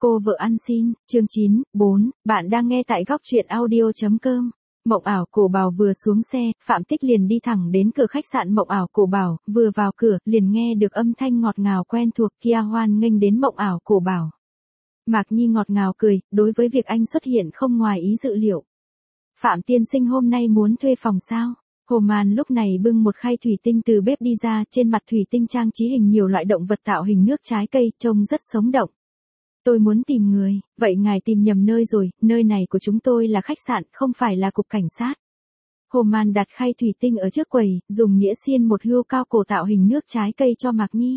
Cô vợ ăn xin, chương 9, 4, bạn đang nghe tại góc truyện audio.com. Mộng ảo cổ bảo vừa xuống xe, Phạm Tích liền đi thẳng đến cửa khách sạn Mộng ảo cổ bảo, vừa vào cửa, liền nghe được âm thanh ngọt ngào quen thuộc kia hoan nghênh đến Mộng ảo cổ bảo. Mạc Nhi ngọt ngào cười, đối với việc anh xuất hiện không ngoài ý dự liệu. Phạm tiên sinh hôm nay muốn thuê phòng sao? Hồ Màn lúc này bưng một khay thủy tinh từ bếp đi ra, trên mặt thủy tinh trang trí hình nhiều loại động vật tạo hình nước trái cây, trông rất sống động. Tôi muốn tìm người, vậy ngài tìm nhầm nơi rồi, nơi này của chúng tôi là khách sạn, không phải là cục cảnh sát. Hồ Màn đặt khay thủy tinh ở trước quầy, dùng đĩa xiên một hươu cao cổ tạo hình nước trái cây cho Mạc Nhi.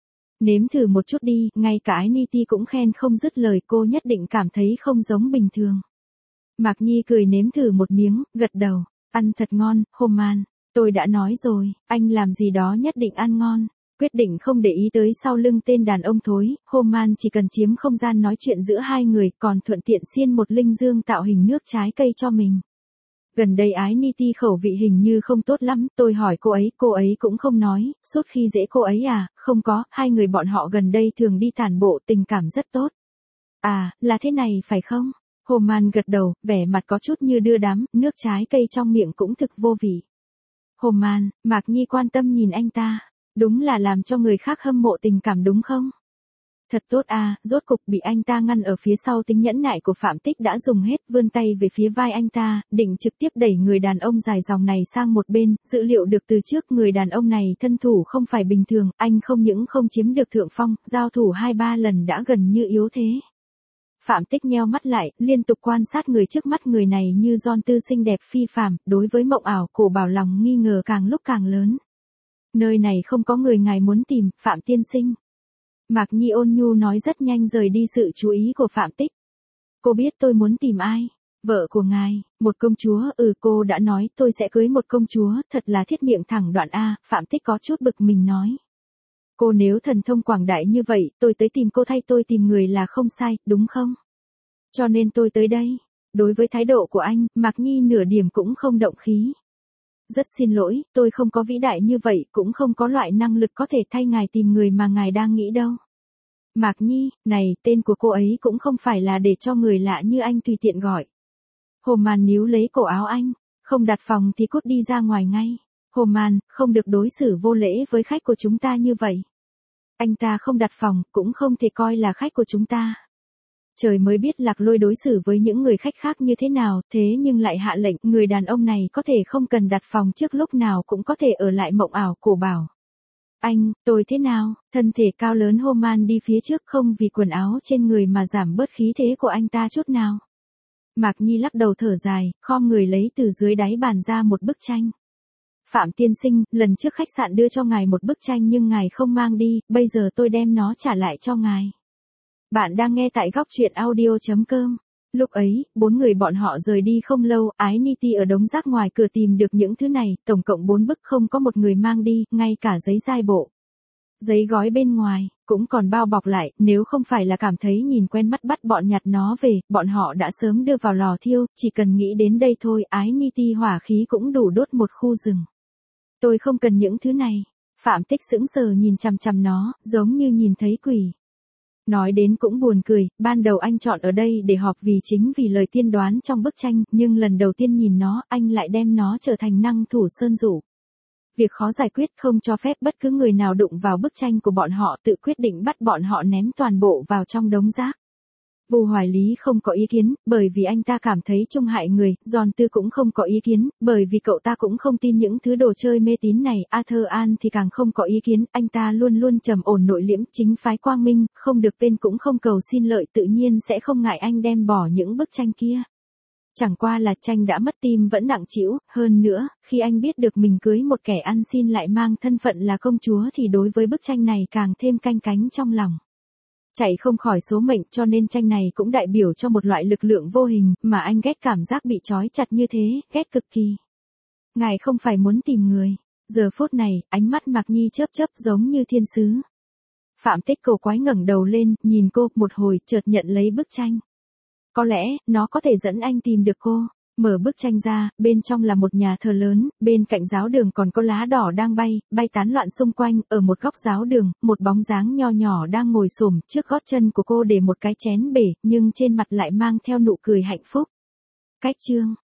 Nếm thử một chút đi, ngay cả ái Niti cũng khen không dứt lời, cô nhất định cảm thấy không giống bình thường. Mạc Nhi cười nếm thử một miếng, gật đầu, ăn thật ngon, Hồ Màn, tôi đã nói rồi, anh làm gì đó nhất định ăn ngon. Quyết định không để ý tới sau lưng tên đàn ông thối, Hồ Màn chỉ cần chiếm không gian nói chuyện giữa hai người, còn thuận tiện xiên một linh dương tạo hình nước trái cây cho mình. Gần đây ái Niti khẩu vị hình như không tốt lắm, tôi hỏi cô ấy cũng không nói, suốt khi dễ cô ấy à, không có, hai người bọn họ gần đây thường đi tản bộ, tình cảm rất tốt. À, là thế này phải không? Hồ Màn gật đầu, vẻ mặt có chút như đưa đám, nước trái cây trong miệng cũng thực vô vị. Hồ Màn, Mạc Nhi quan tâm nhìn anh ta. Đúng là làm cho người khác hâm mộ tình cảm đúng không? Thật tốt à, rốt cục bị anh ta ngăn ở phía sau, tính nhẫn nại của Phạm Tích đã dùng hết, vươn tay về phía vai anh ta, định trực tiếp đẩy người đàn ông dài dòng này sang một bên, dữ liệu được từ trước người đàn ông này thân thủ không phải bình thường, anh không những không chiếm được thượng phong, giao thủ 2-3 lần đã gần như yếu thế. Phạm Tích nheo mắt lại, liên tục quan sát người trước mắt, người này như John Tư xinh đẹp phi phàm, đối với Mộng ảo cổ bảo lòng nghi ngờ càng lúc càng lớn. Nơi này không có người ngài muốn tìm, Phạm tiên sinh. Mạc Nhi ôn nhu nói, rất nhanh rời đi sự chú ý của Phạm Tích. Cô biết tôi muốn tìm ai? Vợ của ngài, một công chúa, cô đã nói tôi sẽ cưới một công chúa, thật là thiết miệng thẳng đoạn a, Phạm Tích có chút bực mình nói. Cô nếu thần thông quảng đại như vậy, tôi tới tìm cô thay tôi tìm người là không sai, đúng không? Cho nên tôi tới đây. Đối với thái độ của anh, Mạc Nhi nửa điểm cũng không động khí. Rất xin lỗi, tôi không có vĩ đại như vậy, cũng không có loại năng lực có thể thay ngài tìm người mà ngài đang nghĩ đâu. Mạc Nhi, này, tên của cô ấy cũng không phải là để cho người lạ như anh tùy tiện gọi. Hồ Màn níu lấy cổ áo anh, không đặt phòng thì cút đi ra ngoài ngay. Hồ Màn, không được đối xử vô lễ với khách của chúng ta như vậy. Anh ta không đặt phòng, cũng không thể coi là khách của chúng ta. Trời mới biết Lạc Lôi đối xử với những người khách khác như thế nào, thế nhưng lại hạ lệnh, người đàn ông này có thể không cần đặt phòng trước, lúc nào cũng có thể ở lại Mộng ảo cổ bảo. Anh, tôi thế nào? Thân thể cao lớn Hồ Màn đi phía trước, không vì quần áo trên người mà giảm bớt khí thế của anh ta chút nào. Mạc Nhi lắc đầu thở dài, khom người lấy từ dưới đáy bàn ra một bức tranh. Phạm tiên sinh, lần trước khách sạn đưa cho ngài một bức tranh nhưng ngài không mang đi, bây giờ tôi đem nó trả lại cho ngài. Bạn đang nghe tại góc truyện audio.com. Lúc ấy, 4 người bọn họ rời đi không lâu, ái Niti ở đống rác ngoài cửa tìm được những thứ này, tổng cộng 4 bức, không có một người mang đi, ngay cả giấy dai bộ. Giấy gói bên ngoài, cũng còn bao bọc lại, nếu không phải là cảm thấy nhìn quen mắt bắt bọn nhặt nó về, bọn họ đã sớm đưa vào lò thiêu, chỉ cần nghĩ đến đây thôi, ái Niti hỏa khí cũng đủ đốt một khu rừng. Tôi không cần những thứ này. Phạm Tích sững sờ nhìn chằm chằm nó, giống như nhìn thấy quỷ. Nói đến cũng buồn cười, ban đầu anh chọn ở đây để họp chính vì lời tiên đoán trong bức tranh, nhưng lần đầu tiên nhìn nó, anh lại đem nó trở thành năng thủ sơn dụ. Việc khó giải quyết, không cho phép bất cứ người nào đụng vào bức tranh của bọn họ, tự quyết định bắt bọn họ ném toàn bộ vào trong đống rác. Vu Hoài Lý không có ý kiến, bởi vì anh ta cảm thấy trung hại người, Giòn Tư cũng không có ý kiến, bởi vì cậu ta cũng không tin những thứ đồ chơi mê tín này, Arthur An thì càng không có ý kiến, anh ta luôn luôn trầm ổn nội liễm, chính phái quang minh, không được tên cũng không cầu xin lợi, tự nhiên sẽ không ngại anh đem bỏ những bức tranh kia. Chẳng qua là tranh đã mất tim vẫn nặng trĩu, hơn nữa, khi anh biết được mình cưới một kẻ ăn xin lại mang thân phận là công chúa thì đối với bức tranh này càng thêm canh cánh trong lòng. Chạy không khỏi số mệnh, cho nên tranh này cũng đại biểu cho một loại lực lượng vô hình, mà anh ghét cảm giác bị trói chặt như thế, ghét cực kỳ. Ngài không phải muốn tìm người. Giờ phút này, ánh mắt Mạc Nhi chớp chớp giống như thiên sứ. Phạm Tích cổ quái ngẩng đầu lên, nhìn cô, một hồi, chợt nhận lấy bức tranh. Có lẽ, nó có thể dẫn anh tìm được cô. Mở bức tranh ra, bên trong là một nhà thờ lớn, bên cạnh giáo đường còn có lá đỏ đang bay tán loạn xung quanh, ở một góc giáo đường, một bóng dáng nho nhỏ đang ngồi xổm trước gót chân của cô để một cái chén bể, nhưng trên mặt lại mang theo nụ cười hạnh phúc. Cách chương